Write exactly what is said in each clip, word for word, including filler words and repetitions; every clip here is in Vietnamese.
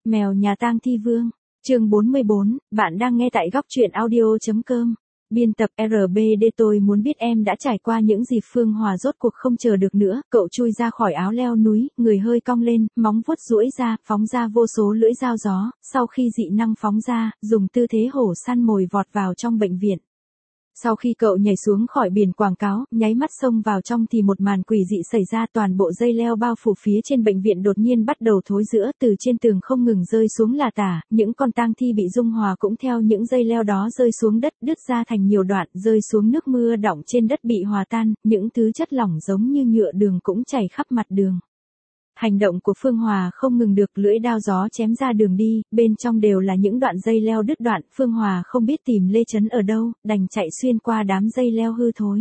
Mèo nhà tang thi vương, chương bốn mươi bốn, bạn đang nghe tại góc truyện audio chấm com. Biên tập R B D. Tôi muốn biết em đã trải qua những gì. Phương Hòa rốt cuộc không chờ được nữa, cậu chui ra khỏi áo leo núi, người hơi cong lên, móng vuốt duỗi ra, phóng ra vô số lưỡi dao gió, sau khi dị năng phóng ra, dùng tư thế hổ săn mồi vọt vào trong bệnh viện. Sau khi cậu nhảy xuống khỏi biển quảng cáo, nháy mắt xông vào trong thì một màn quỷ dị xảy ra. Toàn bộ dây leo bao phủ phía trên bệnh viện đột nhiên bắt đầu thối rữa, từ trên tường không ngừng rơi xuống là tả, những con tang thi bị dung hòa cũng theo những dây leo đó rơi xuống đất, đứt ra thành nhiều đoạn, rơi xuống nước mưa đọng trên đất bị hòa tan, những thứ chất lỏng giống như nhựa đường cũng chảy khắp mặt đường. Hành động của Phương Hòa không ngừng được, lưỡi đao gió chém ra đường đi, bên trong đều là những đoạn dây leo đứt đoạn. Phương Hòa không biết tìm Lê Chấn ở đâu, đành chạy xuyên qua đám dây leo hư thối.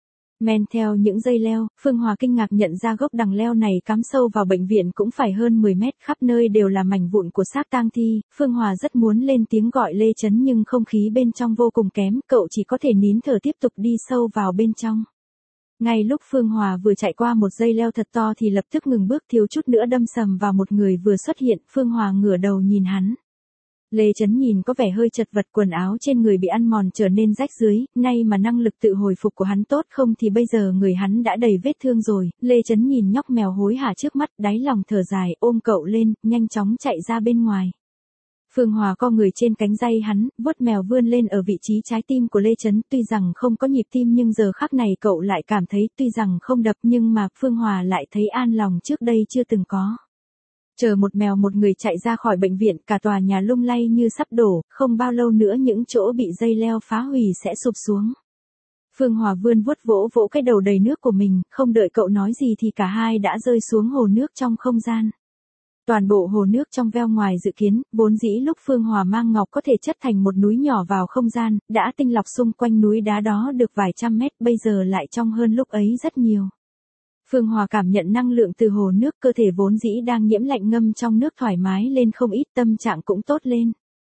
Men theo những dây leo, Phương Hòa kinh ngạc nhận ra gốc đằng leo này cắm sâu vào bệnh viện cũng phải hơn mười mét, khắp nơi đều là mảnh vụn của xác tang thi. Phương Hòa rất muốn lên tiếng gọi Lê Chấn nhưng không khí bên trong vô cùng kém, cậu chỉ có thể nín thở tiếp tục đi sâu vào bên trong. Ngay lúc Phương Hòa vừa chạy qua một dây leo thật to thì lập tức ngừng bước, thiếu chút nữa đâm sầm vào một người vừa xuất hiện. Phương Hòa ngửa đầu nhìn hắn. Lê Chấn nhìn có vẻ hơi chật vật, quần áo trên người bị ăn mòn trở nên rách rưới, nay mà năng lực tự hồi phục của hắn tốt không thì bây giờ người hắn đã đầy vết thương rồi. Lê Chấn nhìn nhóc mèo hối hả trước mắt, đáy lòng thở dài, ôm cậu lên, nhanh chóng chạy ra bên ngoài. Phương Hòa co người trên cánh tay hắn, vuốt mèo vươn lên ở vị trí trái tim của Lê Chấn, tuy rằng không có nhịp tim nhưng giờ khắc này cậu lại cảm thấy tuy rằng không đập nhưng mà Phương Hòa lại thấy an lòng trước đây chưa từng có. Chờ một mèo một người chạy ra khỏi bệnh viện, cả tòa nhà lung lay như sắp đổ, không bao lâu nữa những chỗ bị dây leo phá hủy sẽ sụp xuống. Phương Hòa vươn vuốt vỗ vỗ cái đầu đầy nước của mình, không đợi cậu nói gì thì cả hai đã rơi xuống hồ nước trong không gian. Toàn bộ hồ nước trong veo ngoài dự kiến, vốn dĩ lúc Phương Hòa mang ngọc có thể chất thành một núi nhỏ vào không gian, đã tinh lọc xung quanh núi đá đó được vài trăm mét, bây giờ lại trong hơn lúc ấy rất nhiều. Phương Hòa cảm nhận năng lượng từ hồ nước, cơ thể vốn dĩ đang nhiễm lạnh ngâm trong nước thoải mái lên không ít, tâm trạng cũng tốt lên.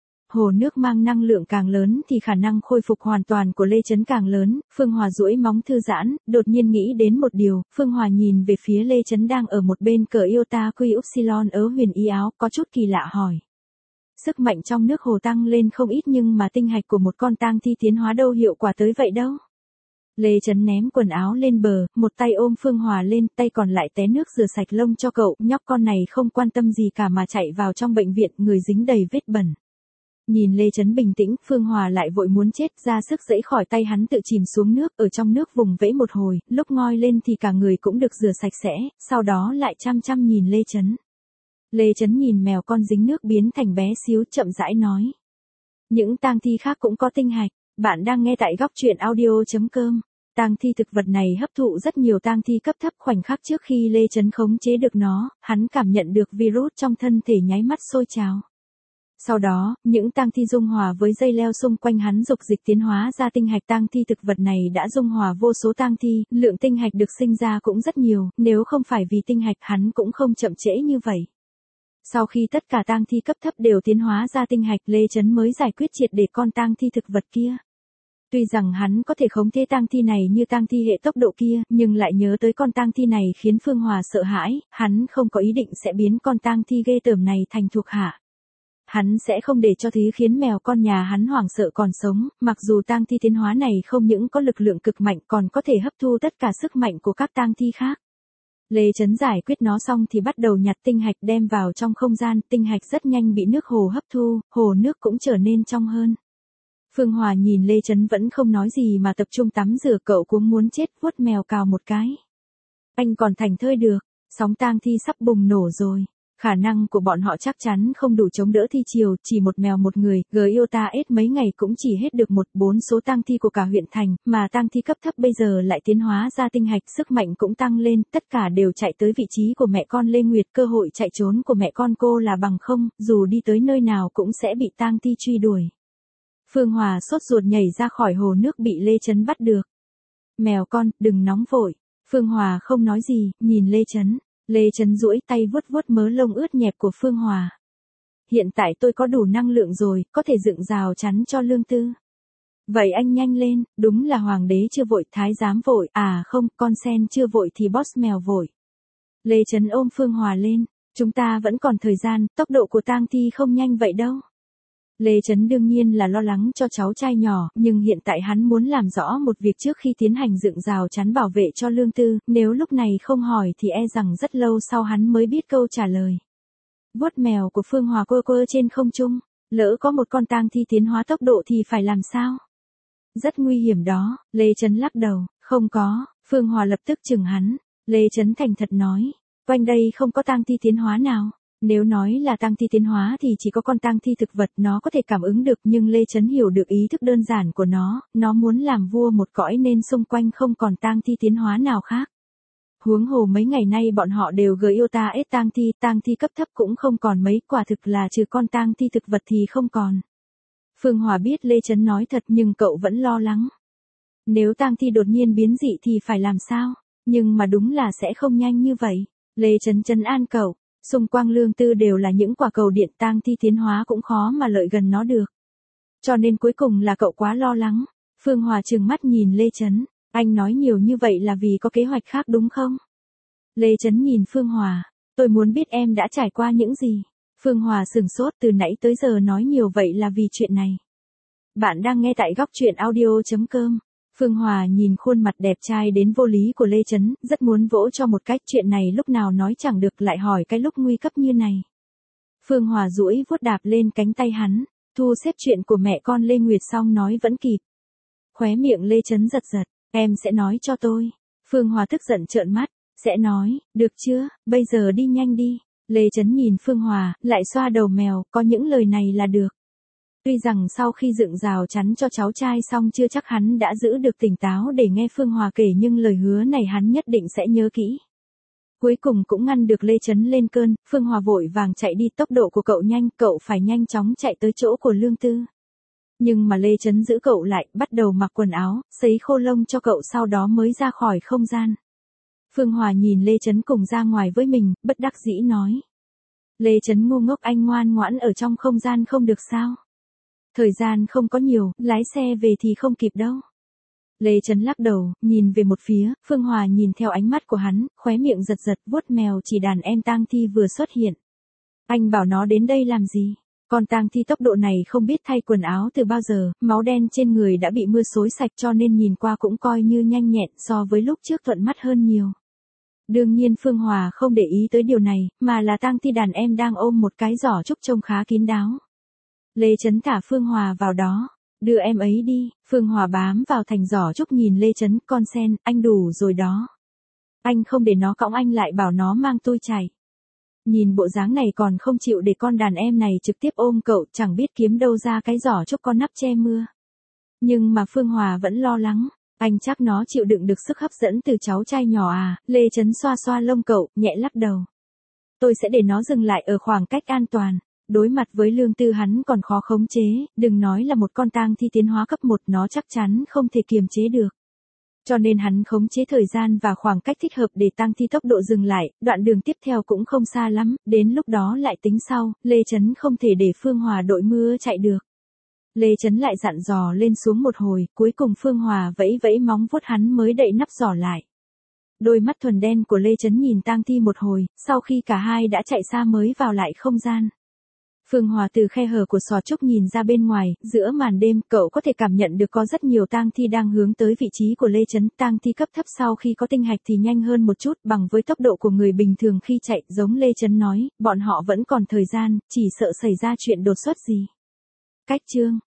Hồ nước mang năng lượng càng lớn thì khả năng khôi phục hoàn toàn của Lê Chấn càng lớn. Phương Hòa duỗi móng thư giãn, đột nhiên nghĩ đến một điều. Phương Hòa nhìn về phía Lê Chấn đang ở một bên cờ Iota Quy Upsilon ở huyền y áo, có chút kỳ lạ hỏi. Sức mạnh trong nước hồ tăng lên không ít nhưng mà tinh hạch của một con tang thi tiến hóa đâu hiệu quả tới vậy đâu. Lê Chấn ném quần áo lên bờ, một tay ôm Phương Hòa lên, tay còn lại té nước rửa sạch lông cho cậu. Nhóc con này không quan tâm gì cả mà chạy vào trong bệnh viện, người dính đầy vết bẩn. Nhìn Lê Chấn bình tĩnh, Phương Hòa lại vội muốn chết, ra sức giãy khỏi tay hắn tự chìm xuống nước, ở trong nước vùng vẫy một hồi, lúc ngoi lên thì cả người cũng được rửa sạch sẽ, sau đó lại chăm chăm nhìn Lê Chấn. Lê Chấn nhìn mèo con dính nước biến thành bé xíu, chậm rãi nói. Những tang thi khác cũng có tinh hạch, bạn đang nghe tại góc truyện audio chấm com. Tang thi thực vật này hấp thụ rất nhiều tang thi cấp thấp, khoảnh khắc trước khi Lê Chấn khống chế được nó, hắn cảm nhận được virus trong thân thể nháy mắt sôi trào. Sau đó, những tang thi dung hòa với dây leo xung quanh hắn dục dịch tiến hóa ra tinh hạch. Tang thi thực vật này đã dung hòa vô số tang thi, lượng tinh hạch được sinh ra cũng rất nhiều, nếu không phải vì tinh hạch hắn cũng không chậm trễ như vậy. Sau khi tất cả tang thi cấp thấp đều tiến hóa ra tinh hạch, Lê Chấn mới giải quyết triệt để con tang thi thực vật kia. Tuy rằng hắn có thể khống chế tang thi này như tang thi hệ tốc độ kia, nhưng lại nhớ tới con tang thi này khiến Phương Hòa sợ hãi, hắn không có ý định sẽ biến con tang thi ghê tởm này thành thuộc hạ. Hắn sẽ không để cho thứ khiến mèo con nhà hắn hoảng sợ còn sống, mặc dù tang thi tiến hóa này không những có lực lượng cực mạnh còn có thể hấp thu tất cả sức mạnh của các tang thi khác. Lê Chấn giải quyết nó xong thì bắt đầu nhặt tinh hạch đem vào trong không gian, tinh hạch rất nhanh bị nước hồ hấp thu, hồ nước cũng trở nên trong hơn. Phương Hòa nhìn Lê Chấn vẫn không nói gì mà tập trung tắm rửa, cậu cũng muốn chết, vuốt mèo cào một cái. Anh còn thành thơi được, sóng tang thi sắp bùng nổ rồi. Khả năng của bọn họ chắc chắn không đủ chống đỡ thi chiều, chỉ một mèo một người, Giota ết mấy ngày cũng chỉ hết được một bốn số tang thi của cả huyện thành, mà tang thi cấp thấp bây giờ lại tiến hóa ra tinh hạch, sức mạnh cũng tăng lên, tất cả đều chạy tới vị trí của mẹ con Lê Nguyệt, cơ hội chạy trốn của mẹ con cô là bằng không, dù đi tới nơi nào cũng sẽ bị tang thi truy đuổi. Phương Hòa sốt ruột nhảy ra khỏi hồ nước bị Lê Chấn bắt được. Mèo con, đừng nóng vội. Phương Hòa không nói gì, nhìn Lê Chấn. Lê Chấn duỗi tay vuốt vuốt mớ lông ướt nhẹp của Phương Hòa. Hiện tại tôi có đủ năng lượng rồi, có thể dựng rào chắn cho Lương Tư. Vậy anh nhanh lên, đúng là hoàng đế chưa vội, thái giám vội, à không, con sen chưa vội thì boss mèo vội. Lê Chấn ôm Phương Hòa lên, Chúng ta vẫn còn thời gian, tốc độ của tang thi không nhanh vậy đâu. Lê Chấn đương nhiên là lo lắng cho cháu trai nhỏ, nhưng hiện tại hắn muốn làm rõ một việc trước khi tiến hành dựng rào chắn bảo vệ cho Lương Tư, nếu lúc này không hỏi thì e rằng rất lâu sau hắn mới biết câu trả lời. Vuốt mèo của Phương Hòa quơ quơ trên không trung, lỡ có một con tang thi tiến hóa tốc độ thì phải làm sao? Rất nguy hiểm đó, Lê Chấn lắc đầu, không có, Phương Hòa lập tức chừng hắn, Lê Chấn thành thật nói, quanh đây không có tang thi tiến hóa nào. Nếu nói là tang thi tiến hóa thì chỉ có con tang thi thực vật nó có thể cảm ứng được, nhưng Lê Chấn hiểu được ý thức đơn giản của nó, nó muốn làm vua một cõi nên xung quanh không còn tang thi tiến hóa nào khác. Huống hồ mấy ngày nay bọn họ đều gợi yêu ta ết tang thi, tang thi cấp thấp cũng không còn mấy, quả thực là trừ con tang thi thực vật thì không còn. Phương Hòa biết Lê Chấn nói thật nhưng cậu vẫn lo lắng. Nếu tang thi đột nhiên biến dị thì phải làm sao? Nhưng mà đúng là sẽ không nhanh như vậy. Lê Chấn trấn an cậu. Xung quanh Lương Tư đều là những quả cầu điện, tang thi tiến hóa cũng khó mà lợi gần nó được. Cho nên cuối cùng là cậu quá lo lắng. Phương Hòa trừng mắt nhìn Lê Chấn, anh nói nhiều như vậy là vì có kế hoạch khác đúng không? Lê Chấn nhìn Phương Hòa, tôi muốn biết em đã trải qua những gì. Phương Hòa sửng sốt, từ nãy tới giờ nói nhiều vậy là vì chuyện này. Bạn đang nghe tại góc truyện audio chấm com. Phương Hòa nhìn khuôn mặt đẹp trai đến vô lý của Lê Chấn, rất muốn vỗ cho một cách, chuyện này lúc nào nói chẳng được lại hỏi cái lúc nguy cấp như này. Phương Hòa duỗi vuốt đạp lên cánh tay hắn, thu xếp chuyện của mẹ con Lê Nguyệt xong nói vẫn kịp. Khóe miệng Lê Chấn giật giật, em sẽ nói cho tôi. Phương Hòa tức giận trợn mắt, sẽ nói, được chưa, bây giờ đi nhanh đi. Lê Chấn nhìn Phương Hòa, lại xoa đầu mèo, có những lời này là được. Tuy rằng sau khi dựng rào chắn cho cháu trai xong chưa chắc hắn đã giữ được tỉnh táo để nghe Phương Hòa kể, nhưng lời hứa này hắn nhất định sẽ nhớ kỹ. Cuối cùng cũng ngăn được Lê Chấn lên cơn, Phương Hòa vội vàng chạy đi, tốc độ của cậu nhanh, cậu phải nhanh chóng chạy tới chỗ của Lương Tư. Nhưng mà Lê Chấn giữ cậu lại, bắt đầu mặc quần áo, sấy khô lông cho cậu sau đó mới ra khỏi không gian. Phương Hòa nhìn Lê Chấn cùng ra ngoài với mình, bất đắc dĩ nói. Lê Chấn ngu ngốc, anh ngoan ngoãn ở trong không gian không được sao? Thời gian không có nhiều, lái xe về thì không kịp đâu. Lê Chấn lắc đầu, nhìn về một phía, Phương Hòa nhìn theo ánh mắt của hắn, khóe miệng giật giật, vuốt mèo chỉ đàn em tang thi vừa xuất hiện. Anh bảo nó đến đây làm gì? Con tang thi tốc độ này không biết thay quần áo từ bao giờ, máu đen trên người đã bị mưa xối sạch cho nên nhìn qua cũng coi như nhanh nhẹn, so với lúc trước thuận mắt hơn nhiều. Đương nhiên Phương Hòa không để ý tới điều này, mà là tang thi đàn em đang ôm một cái giỏ trúc trông khá kín đáo. Lê Chấn thả Phương Hòa vào đó, đưa em ấy đi. Phương Hòa bám vào thành giỏ trúc nhìn Lê Chấn, con sen, anh đủ rồi đó. Anh không để nó cõng anh lại bảo nó mang tôi chạy. Nhìn bộ dáng này còn không chịu để con đàn em này trực tiếp ôm cậu, chẳng biết kiếm đâu ra cái giỏ trúc con nắp che mưa. Nhưng mà Phương Hòa vẫn lo lắng, anh chắc nó chịu đựng được sức hấp dẫn từ cháu trai nhỏ à? Lê Chấn xoa xoa lông cậu, nhẹ lắc đầu. Tôi sẽ để nó dừng lại ở khoảng cách an toàn. Đối mặt với Lương Tư hắn còn khó khống chế, đừng nói là một con tang thi tiến hóa cấp một, nó chắc chắn không thể kiềm chế được. Cho nên hắn khống chế thời gian và khoảng cách thích hợp để tang thi tốc độ dừng lại, đoạn đường tiếp theo cũng không xa lắm, đến lúc đó lại tính sau. Lê Chấn không thể để Phương Hòa đội mưa chạy được. Lê Chấn lại dặn dò lên xuống một hồi, cuối cùng Phương Hòa vẫy vẫy móng vuốt hắn mới đậy nắp giỏ lại. Đôi mắt thuần đen của Lê Chấn nhìn tang thi một hồi, sau khi cả hai đã chạy xa mới vào lại không gian. Phương Hòa từ khe hở của xò trúc nhìn ra bên ngoài, giữa màn đêm, cậu có thể cảm nhận được có rất nhiều tang thi đang hướng tới vị trí của Lê Chấn. Tang thi cấp thấp sau khi có tinh hạch thì nhanh hơn một chút, bằng với tốc độ của người bình thường khi chạy, giống Lê Chấn nói, bọn họ vẫn còn thời gian, chỉ sợ xảy ra chuyện đột xuất gì. Cách chương